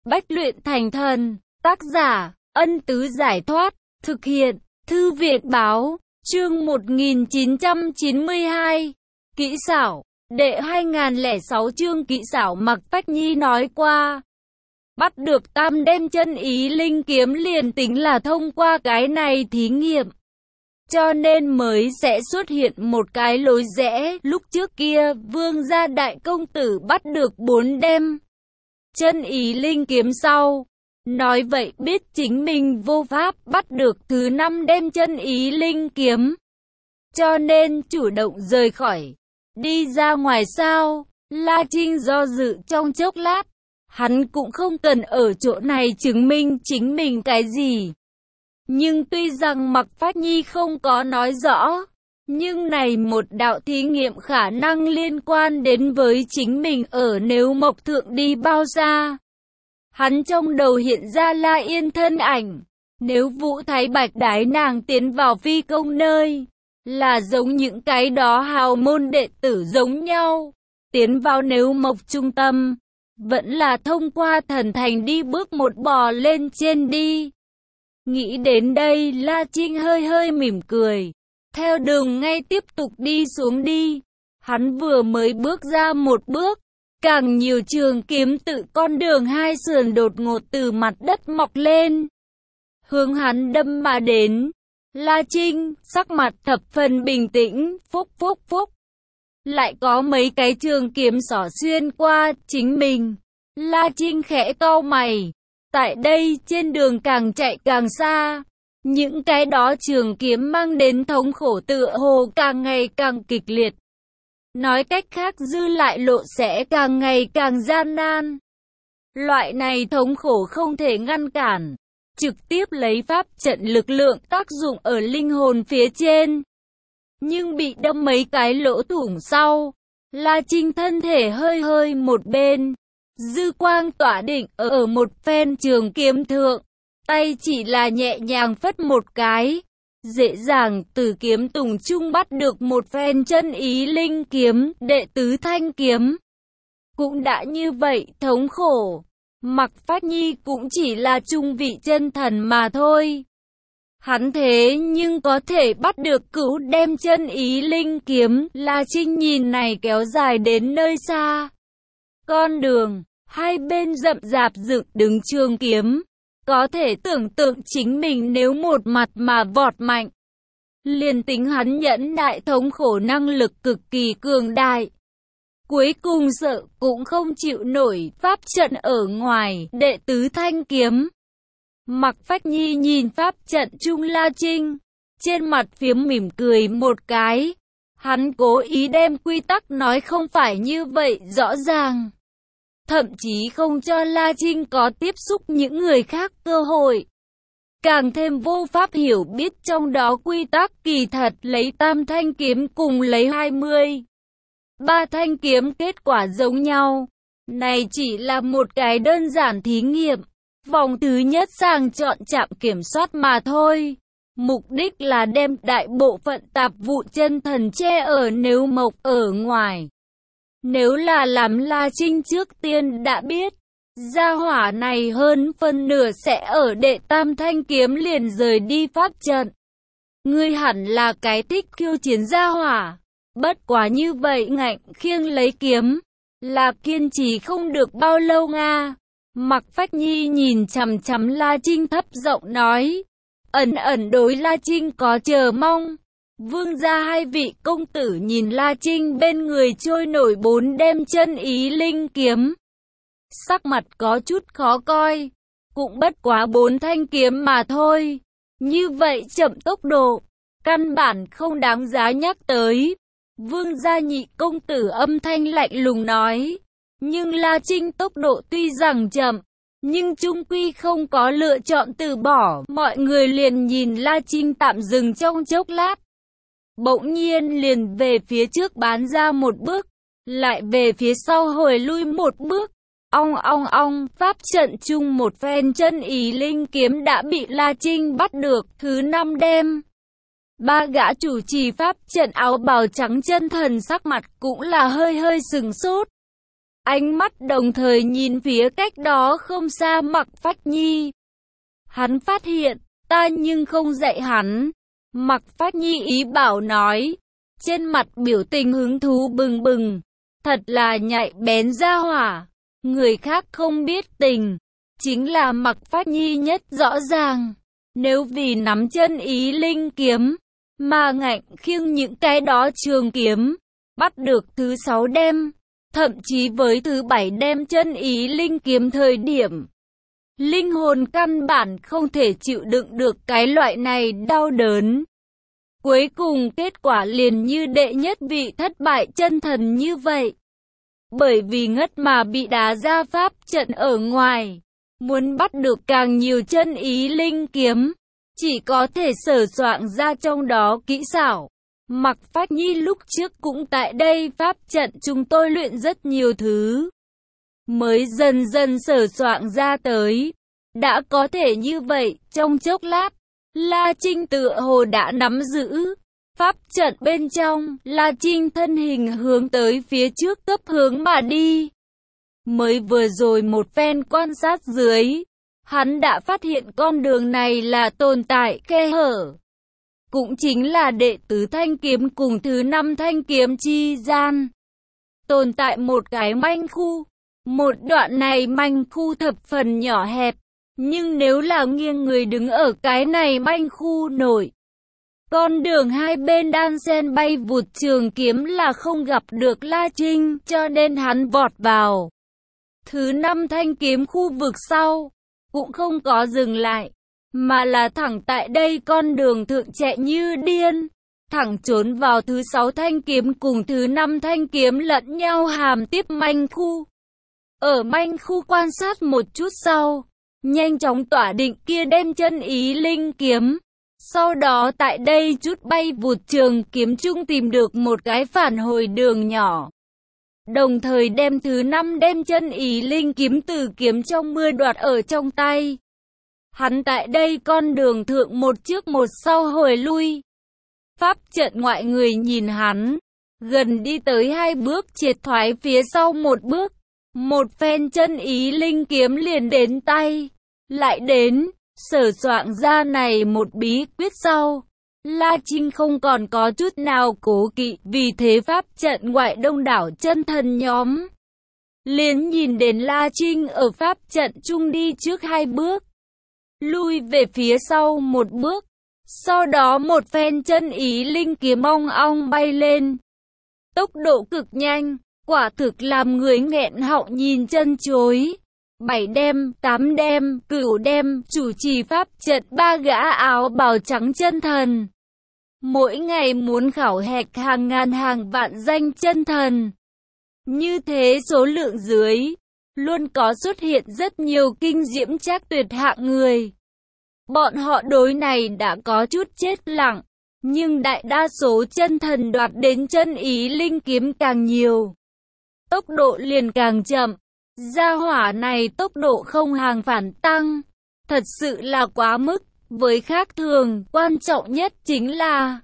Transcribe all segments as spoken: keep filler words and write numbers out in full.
Bách luyện thành thần. Tác giả, Ân Tứ Giải Thoát. Thực hiện, Thư Viện Báo. Chương một nghìn chín trăm chín mươi hai. Kỹ xảo. Đệ hai nghìn lẻ sáu chương kỹ xảo. Mạc Phách Nhi nói qua. Bắt được tam đem chân ý linh kiếm liền tính là thông qua cái này thí nghiệm. Cho nên mới sẽ xuất hiện một cái lối rẽ. Lúc trước kia, Vương gia đại công tử bắt được bốn đem chân ý linh kiếm sau. Nói vậy biết chính mình vô pháp bắt được thứ năm đem chân ý linh kiếm. Cho nên chủ động rời khỏi. Đi ra ngoài sao? La Trinh do dự trong chốc lát. Hắn cũng không cần ở chỗ này chứng minh chính mình cái gì. Nhưng tuy rằng Mạc Phách Nhi không có nói rõ, nhưng này một đạo thí nghiệm khả năng liên quan đến với chính mình ở Nếu Mộc Thượng đi bao xa. Hắn trong đầu hiện ra La Yên thân ảnh. Nếu Vũ Thái Bạch đái nàng tiến vào phi công nơi, là giống những cái đó hào môn đệ tử giống nhau. Tiến vào Nếu Mộc trung tâm, vẫn là thông qua thần thành đi bước một bò lên trên đi. Nghĩ đến đây, La Trinh hơi hơi mỉm cười. Theo đường ngay tiếp tục đi xuống đi. Hắn vừa mới bước ra một bước, càng nhiều trường kiếm tự con đường hai sườn đột ngột từ mặt đất mọc lên, hướng hắn đâm mà đến. La Trinh, sắc mặt thập phần bình tĩnh, phúc phúc phúc. Lại có mấy cái trường kiếm xỏ xuyên qua chính mình. La Trinh khẽ cau mày. Tại đây, trên đường càng chạy càng xa, những cái đó trường kiếm mang đến thống khổ tựa hồ càng ngày càng kịch liệt. Nói cách khác, dư lại lộ sẽ càng ngày càng gian nan. Loại này thống khổ không thể ngăn cản, trực tiếp lấy pháp trận lực lượng tác dụng ở linh hồn phía trên. Nhưng bị đâm mấy cái lỗ thủng sau, La Trinh thân thể hơi hơi một bên. Dư quang tỏa định ở một phen trường kiếm thượng, tay chỉ là nhẹ nhàng phất một cái, dễ dàng từ kiếm tùng trung bắt được một phen chân ý linh kiếm, đệ tứ thanh kiếm. Cũng đã như vậy, thống khổ, Mạc Phách Nhi cũng chỉ là trung vị chân thần mà thôi. Hắn thế nhưng có thể bắt được cửu đem chân ý linh kiếm. La Trinh nhìn này kéo dài đến nơi xa con đường, hai bên rậm rạp dựng đứng trường kiếm. Có thể tưởng tượng chính mình nếu một mặt mà vọt mạnh, liền tính hắn nhẫn đại thống khổ năng lực cực kỳ cường đại, cuối cùng sợ cũng không chịu nổi pháp trận ở ngoài đệ tứ thanh kiếm. Mạc Phách Nhi nhìn pháp trận trung La Trinh, trên mặt phiếm mỉm cười một cái. Hắn cố ý đem quy tắc nói không phải như vậy rõ ràng, thậm chí không cho La Trinh có tiếp xúc những người khác cơ hội. Càng thêm vô pháp hiểu biết trong đó quy tắc. Kỳ thật lấy tam thanh kiếm cùng lấy hai mươi ba thanh kiếm kết quả giống nhau. Này chỉ là một cái đơn giản thí nghiệm. Vòng thứ nhất sàng chọn trạm kiểm soát mà thôi. Mục đích là đem đại bộ phận tạp vụ chân thần che ở Nếu Mộc ở ngoài. Nếu là làm La Trinh trước tiên đã biết, gia hỏa này hơn phân nửa sẽ ở đệ tam thanh kiếm liền rời đi pháp trận. Ngươi hẳn là cái thích khiêu chiến gia hỏa. Bất quá như vậy ngạnh khiêng lấy kiếm, là kiên trì không được bao lâu nga. Mạc Phách Nhi nhìn chằm chằm La Trinh thấp giọng nói, ẩn ẩn đối La Trinh có chờ mong. Vương gia hai vị công tử nhìn La Trinh bên người trôi nổi bốn đem chân ý linh kiếm, sắc mặt có chút khó coi. Cũng bất quá bốn thanh kiếm mà thôi, như vậy chậm tốc độ, căn bản không đáng giá nhắc tới. Vương gia nhị công tử âm thanh lạnh lùng nói. Nhưng La Trinh tốc độ tuy rằng chậm, nhưng chung quy không có lựa chọn từ bỏ. Mọi người liền nhìn La Trinh tạm dừng trong chốc lát, bỗng nhiên liền về phía trước bán ra một bước, lại về phía sau hồi lui một bước. Ong ong ong, pháp trận chung một phen chân ý linh kiếm đã bị La Trinh bắt được. Thứ năm đem, ba gã chủ trì pháp trận áo bào trắng chân thần sắc mặt cũng là hơi hơi sừng sốt. ánh mắt đồng thời nhìn phía cách đó không xa Mạc Phách Nhi. Hắn phát hiện, ta nhưng không dạy hắn. Mạc Phách Nhi ý bảo nói, trên mặt biểu tình hứng thú bừng bừng. Thật là nhạy bén ra hỏa. Người khác không biết tình, chính là Mạc Phách Nhi nhất rõ ràng. Nếu vì nắm chân ý linh kiếm, mà ngạnh khiêng những cái đó trường kiếm, bắt được thứ sáu đem, thậm chí với thứ bảy đem chân ý linh kiếm thời điểm, linh hồn căn bản không thể chịu đựng được cái loại này đau đớn. Cuối cùng kết quả liền như đệ nhất vị thất bại chân thần như vậy. Bởi vì ngất mà bị đá ra pháp trận ở ngoài, muốn bắt được càng nhiều chân ý linh kiếm, chỉ có thể sửa soạn ra trong đó kỹ xảo. Mạc Phách Nhi lúc trước cũng tại đây pháp trận chúng tôi luyện rất nhiều thứ, mới dần dần sửa soạn ra tới. Đã có thể như vậy, trong chốc lát, La Trinh tựa hồ đã nắm giữ pháp trận bên trong. La Trinh thân hình hướng tới phía trước cấp hướng mà đi. Mới vừa rồi một phen quan sát dưới, hắn đã phát hiện con đường này là tồn tại khe hở. Cũng chính là đệ tứ thanh kiếm cùng thứ năm thanh kiếm chi gian. Tồn tại một cái manh khu. Một đoạn này manh khu thập phần nhỏ hẹp. Nhưng nếu là nghiêng người đứng ở cái này manh khu nổi, con đường hai bên đan xen bay vụt trường kiếm là không gặp được La Trinh, cho nên hắn vọt vào thứ năm thanh kiếm khu vực sau, cũng không có dừng lại, mà là thẳng tại đây con đường thượng chạy như điên, thẳng trốn vào thứ sáu thanh kiếm cùng thứ năm thanh kiếm lẫn nhau hàm tiếp manh khu. Ở manh khu quan sát một chút sau, nhanh chóng tỏa định kia đem chân ý linh kiếm. Sau đó tại đây chút bay vụt trường kiếm chung tìm được một cái phản hồi đường nhỏ. Đồng thời đem thứ năm đem chân ý linh kiếm từ kiếm trong mưa đoạt ở trong tay. Hắn tại đây con đường thượng một trước một sau hồi lui. Pháp trận ngoại người nhìn hắn, gần đi tới hai bước triệt thoái phía sau một bước. Một phen chân ý linh kiếm liền đến tay. Lại đến, sở soạn ra này một bí quyết sau. La Trinh không còn có chút nào cố kỵ, vì thế pháp trận ngoại đông đảo chân thần nhóm liền nhìn đến La Trinh ở pháp trận chung đi trước hai bước, lui về phía sau một bước, sau đó một phen chân ý linh kiếm ong ong bay lên. Tốc độ cực nhanh, quả thực làm người nghẹn họng nhìn chân chối. Bảy đêm, tám đêm, cửu đêm, chủ trì pháp trận ba gã áo bào trắng chân thần. Mỗi ngày muốn khảo hạch hàng ngàn hàng vạn danh chân thần. Như thế số lượng dưới, luôn có xuất hiện rất nhiều kinh diễm trác tuyệt hạng người. Bọn họ đối này đã có chút chết lặng, nhưng đại đa số chân thần đoạt đến chân ý linh kiếm càng nhiều, tốc độ liền càng chậm. Gia hỏa này tốc độ không hàng phản tăng, thật sự là quá mức, với khác thường, quan trọng nhất chính là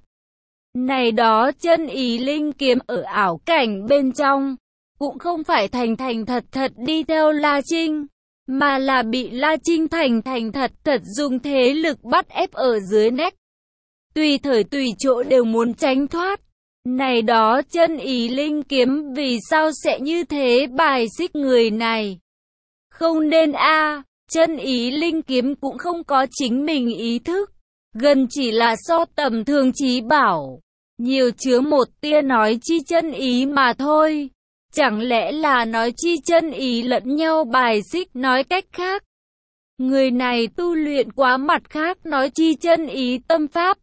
này đó chân ý linh kiếm ở ảo cảnh bên trong, cũng không phải thành thành thật thật đi theo La Trinh, mà là bị La Trinh thành thành thật thật dùng thế lực bắt ép ở dưới nách. Tùy thời tùy chỗ đều muốn tránh thoát. Này đó chân ý linh kiếm vì sao sẽ như thế bài xích người này? Không nên a à, chân ý linh kiếm cũng không có chính mình ý thức, gần chỉ là so tầm thường trí bảo, nhiều chứa một tia nói chi chân ý mà thôi. Chẳng lẽ là nói chi chân ý lẫn nhau bài xích? Nói cách khác, người này tu luyện quá mặt khác nói chi chân ý tâm pháp.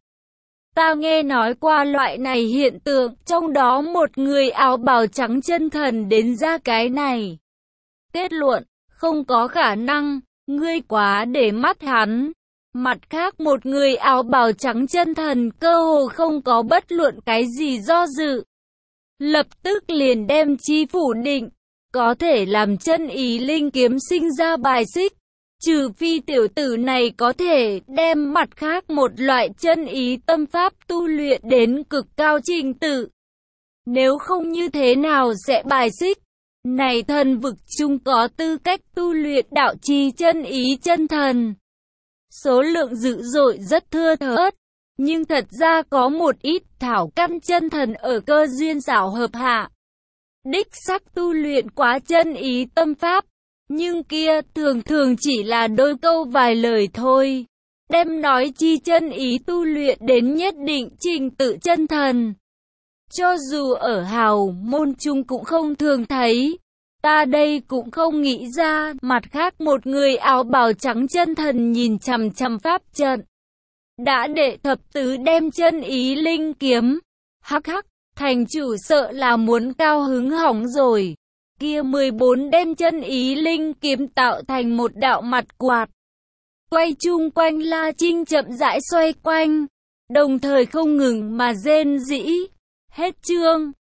Ta nghe nói qua loại này hiện tượng, trong đó một người áo bào trắng chân thần đến ra cái này kết luận, không có khả năng, ngươi quá để mắt hắn. Mặt khác một người áo bào trắng chân thần cơ hồ không có bất luận cái gì do dự, lập tức liền đem chi phủ định, có thể làm chân ý linh kiếm sinh ra bài xích. Trừ phi tiểu tử này có thể đem mặt khác một loại chân ý tâm pháp tu luyện đến cực cao trình tự. Nếu không như thế nào sẽ bài xích? Này thần vực chung có tư cách tu luyện đạo trì chân ý chân thần. Số lượng dữ dội rất thưa thớt, nhưng thật ra có một ít thảo căn chân thần ở cơ duyên xảo hợp hạ. Đích sắc tu luyện quá chân ý tâm pháp, nhưng kia thường thường chỉ là đôi câu vài lời thôi. Đem nói chi chân ý tu luyện đến nhất định trình tự chân thần. Cho dù ở hào môn chung cũng không thường thấy. Ta đây cũng không nghĩ ra, mặt khác một người áo bào trắng chân thần nhìn chằm chằm pháp trận. Đã đệ thập tứ đem chân ý linh kiếm. Hắc hắc, thành chủ sợ là muốn cao hứng hỏng rồi. Kia mười bốn đem chân ý linh kiếm tạo thành một đạo mặt quạt. Quay chung quanh La Trinh chậm rãi xoay quanh, đồng thời không ngừng mà rên rỉ. Hết chương.